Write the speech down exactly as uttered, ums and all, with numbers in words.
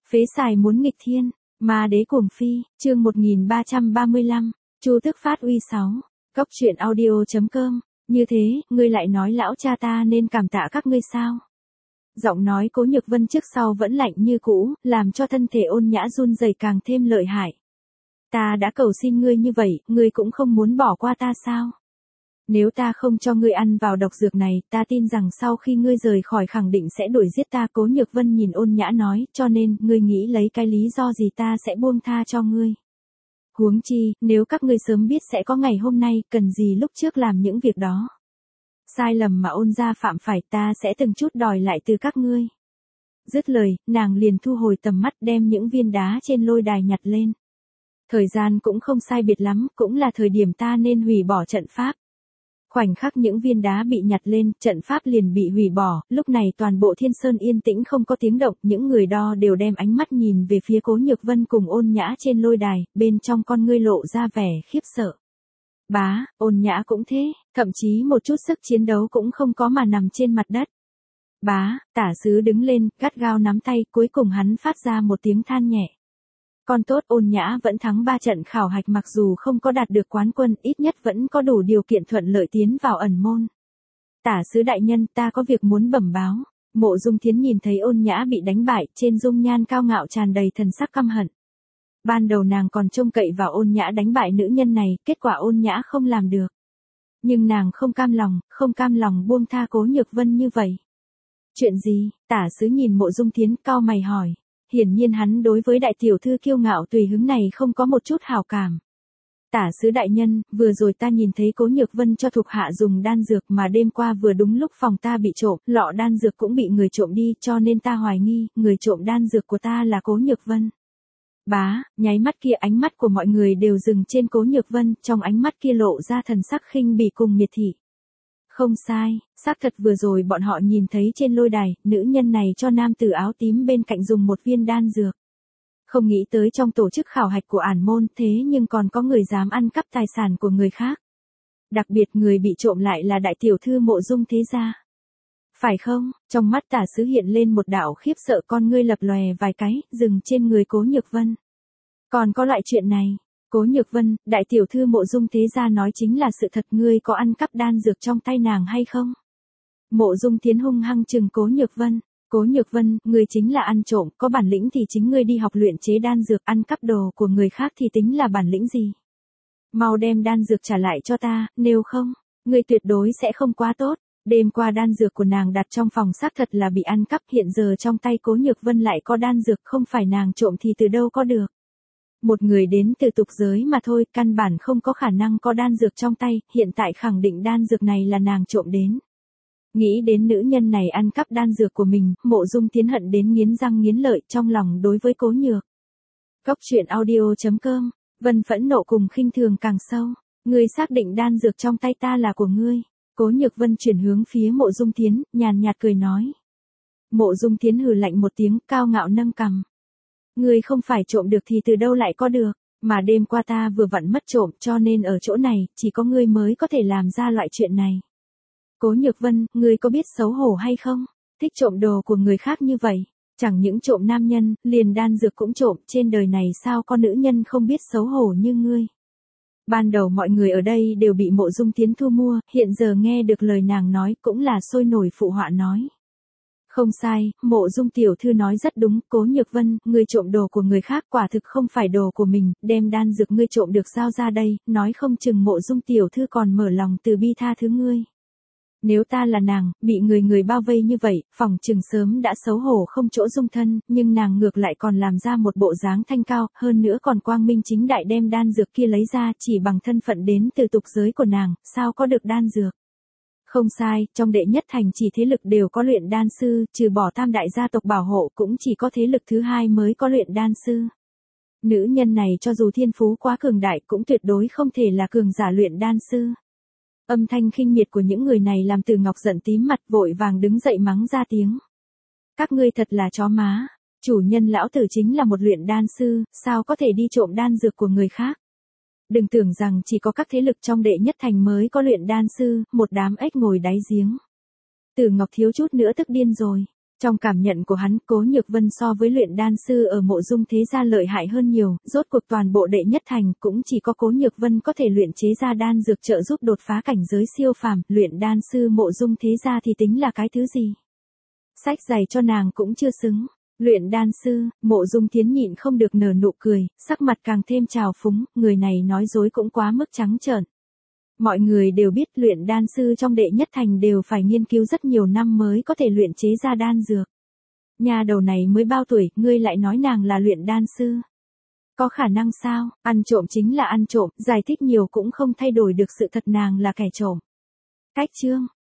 Phế xài muốn nghịch thiên, ma đế cuồng phi, chương một nghìn ba trăm ba mươi lăm, Chu Tước phát uy sáu, Cốc truyện audio.com, như thế, ngươi lại nói lão cha ta nên cảm tạ các ngươi sao? Giọng nói Cố Nhược Vân trước sau vẫn lạnh như cũ, làm cho thân thể Ôn Nhã run rẩy càng thêm lợi hại. Ta đã cầu xin ngươi như vậy, ngươi cũng không muốn bỏ qua ta sao? Nếu ta không cho ngươi ăn vào độc dược này, ta tin rằng sau khi ngươi rời khỏi khẳng định sẽ đuổi giết ta. Cố Nhược Vân nhìn Ôn Nhã nói, cho nên, ngươi nghĩ lấy cái lý do gì ta sẽ buông tha cho ngươi. Huống chi, nếu các ngươi sớm biết sẽ có ngày hôm nay, cần gì lúc trước làm những việc đó. Sai lầm mà Ôn gia phạm phải ta sẽ từng chút đòi lại từ các ngươi. Dứt lời, nàng liền thu hồi tầm mắt đem những viên đá trên lôi đài nhặt lên. Thời gian cũng không sai biệt lắm, cũng là thời điểm ta nên hủy bỏ trận pháp. Khoảnh khắc những viên đá bị nhặt lên, trận pháp liền bị hủy bỏ, lúc này toàn bộ Thiên Sơn yên tĩnh không có tiếng động, những người đo đều đem ánh mắt nhìn về phía Cố Nhược Vân cùng Ôn Nhã trên lôi đài, bên trong con ngươi lộ ra vẻ khiếp sợ. Bá, Ôn Nhã cũng thế, thậm chí một chút sức chiến đấu cũng không có mà nằm trên mặt đất. Bá, Tả Sứ đứng lên, gắt gao nắm tay, cuối cùng hắn phát ra một tiếng than nhẹ. Con tốt, Ôn Nhã vẫn thắng ba trận khảo hạch, mặc dù không có đạt được quán quân, ít nhất vẫn có đủ điều kiện thuận lợi tiến vào ẩn môn. Tả Sứ đại nhân, ta có việc muốn bẩm báo. Mộ Dung Thiến nhìn thấy Ôn Nhã bị đánh bại, trên dung nhan cao ngạo tràn đầy thần sắc căm hận. Ban đầu nàng còn trông cậy vào Ôn Nhã đánh bại nữ nhân này, kết quả Ôn Nhã không làm được. Nhưng nàng không cam lòng, không cam lòng buông tha Cố Nhược Vân như vậy. Chuyện gì? Tả Sứ nhìn Mộ Dung Thiến cau mày hỏi. Hiển nhiên hắn đối với đại tiểu thư kiêu ngạo tùy hứng này không có một chút hảo cảm. Tả Sứ đại nhân, vừa rồi ta nhìn thấy Cố Nhược Vân cho thuộc hạ dùng đan dược mà đêm qua vừa đúng lúc phòng ta bị trộm, lọ đan dược cũng bị người trộm đi, cho nên ta hoài nghi, người trộm đan dược của ta là Cố Nhược Vân. Bá, nháy mắt kia ánh mắt của mọi người đều dừng trên Cố Nhược Vân, trong ánh mắt kia lộ ra thần sắc khinh bỉ cùng miệt thị. Không sai, xác thật vừa rồi bọn họ nhìn thấy trên lôi đài, nữ nhân này cho nam tử áo tím bên cạnh dùng một viên đan dược. Không nghĩ tới trong tổ chức khảo hạch của ản môn thế nhưng còn có người dám ăn cắp tài sản của người khác. Đặc biệt người bị trộm lại là đại tiểu thư Mộ Dung thế gia. Phải không? Trong mắt Tả Sứ hiện lên một đạo khiếp sợ, con ngươi lập lòe vài cái, dừng trên người Cố Nhược Vân. Còn có loại chuyện này. Cố Nhược Vân, đại tiểu thư Mộ Dung thế gia nói chính là sự thật, ngươi có ăn cắp đan dược trong tay nàng hay không? Mộ Dung Thiến hung hăng trừng Cố Nhược Vân. Cố Nhược Vân, ngươi chính là ăn trộm, có bản lĩnh thì chính ngươi đi học luyện chế đan dược, ăn cắp đồ của người khác thì tính là bản lĩnh gì? Mau đem đan dược trả lại cho ta, nếu không, ngươi tuyệt đối sẽ không quá tốt. Đêm qua đan dược của nàng đặt trong phòng xác thật là bị ăn cắp, hiện giờ trong tay Cố Nhược Vân lại có đan dược, không phải nàng trộm thì từ đâu có được. Một người đến từ tục giới mà thôi, căn bản không có khả năng có đan dược trong tay, hiện tại khẳng định đan dược này là nàng trộm đến. Nghĩ đến nữ nhân này ăn cắp đan dược của mình, Mộ Dung Thiến hận đến nghiến răng nghiến lợi trong lòng đối với Cố Nhược. Cốc truyện audio.com, Vân phẫn nộ cùng khinh thường càng sâu. Ngươi xác định đan dược trong tay ta là của ngươi. Cố Nhược Vân chuyển hướng phía Mộ Dung Thiến, nhàn nhạt cười nói. Mộ Dung Thiến hừ lạnh một tiếng, cao ngạo nâng cằm. Ngươi không phải trộm được thì từ đâu lại có được, mà đêm qua ta vừa vặn mất trộm, cho nên ở chỗ này, chỉ có ngươi mới có thể làm ra loại chuyện này. Cố Nhược Vân, ngươi có biết xấu hổ hay không? Thích trộm đồ của người khác như vậy, chẳng những trộm nam nhân, liền đan dược cũng trộm, trên đời này sao có nữ nhân không biết xấu hổ như ngươi? Ban đầu mọi người ở đây đều bị Mộ Dung Thiến thu mua, hiện giờ nghe được lời nàng nói cũng là sôi nổi phụ họa nói. Không sai, Mộ Dung tiểu thư nói rất đúng, Cố Nhược Vân, ngươi trộm đồ của người khác quả thực không phải đồ của mình, đem đan dược ngươi trộm được giao ra đây, nói không chừng Mộ Dung tiểu thư còn mở lòng từ bi tha thứ ngươi. Nếu ta là nàng, bị người người bao vây như vậy, phòng chừng sớm đã xấu hổ không chỗ dung thân, nhưng nàng ngược lại còn làm ra một bộ dáng thanh cao, hơn nữa còn quang minh chính đại đem đan dược kia lấy ra, chỉ bằng thân phận đến từ tục giới của nàng, sao có được đan dược. Không sai, trong đệ nhất thành chỉ thế lực đều có luyện đan sư, trừ bỏ tam đại gia tộc bảo hộ cũng chỉ có thế lực thứ hai mới có luyện đan sư. Nữ nhân này cho dù thiên phú quá cường đại cũng tuyệt đối không thể là cường giả luyện đan sư. Âm thanh khinh miệt của những người này làm Từ Ngọc giận tím mặt, vội vàng đứng dậy mắng ra tiếng. Các ngươi thật là chó má, chủ nhân lão tử chính là một luyện đan sư, sao có thể đi trộm đan dược của người khác. Đừng tưởng rằng chỉ có các thế lực trong đệ nhất thành mới có luyện đan sư, một đám ếch ngồi đáy giếng. Từ Ngọc thiếu chút nữa tức điên rồi. Trong cảm nhận của hắn, Cố Nhược Vân so với luyện đan sư ở Mộ Dung thế gia lợi hại hơn nhiều, rốt cuộc toàn bộ đệ nhất thành cũng chỉ có Cố Nhược Vân có thể luyện chế ra đan dược trợ giúp đột phá cảnh giới siêu phàm, luyện đan sư Mộ Dung thế gia thì tính là cái thứ gì? Sách giày cho nàng cũng chưa xứng. Luyện đan sư, Mộ Dung Thiến nhịn không được nở nụ cười, sắc mặt càng thêm trào phúng, người này nói dối cũng quá mức trắng trợn. Mọi người đều biết luyện đan sư trong đệ nhất thành đều phải nghiên cứu rất nhiều năm mới có thể luyện chế ra đan dược. Nhà đầu này mới bao tuổi, ngươi lại nói nàng là luyện đan sư. Có khả năng sao, ăn trộm chính là ăn trộm, giải thích nhiều cũng không thay đổi được sự thật nàng là kẻ trộm. Cách chương,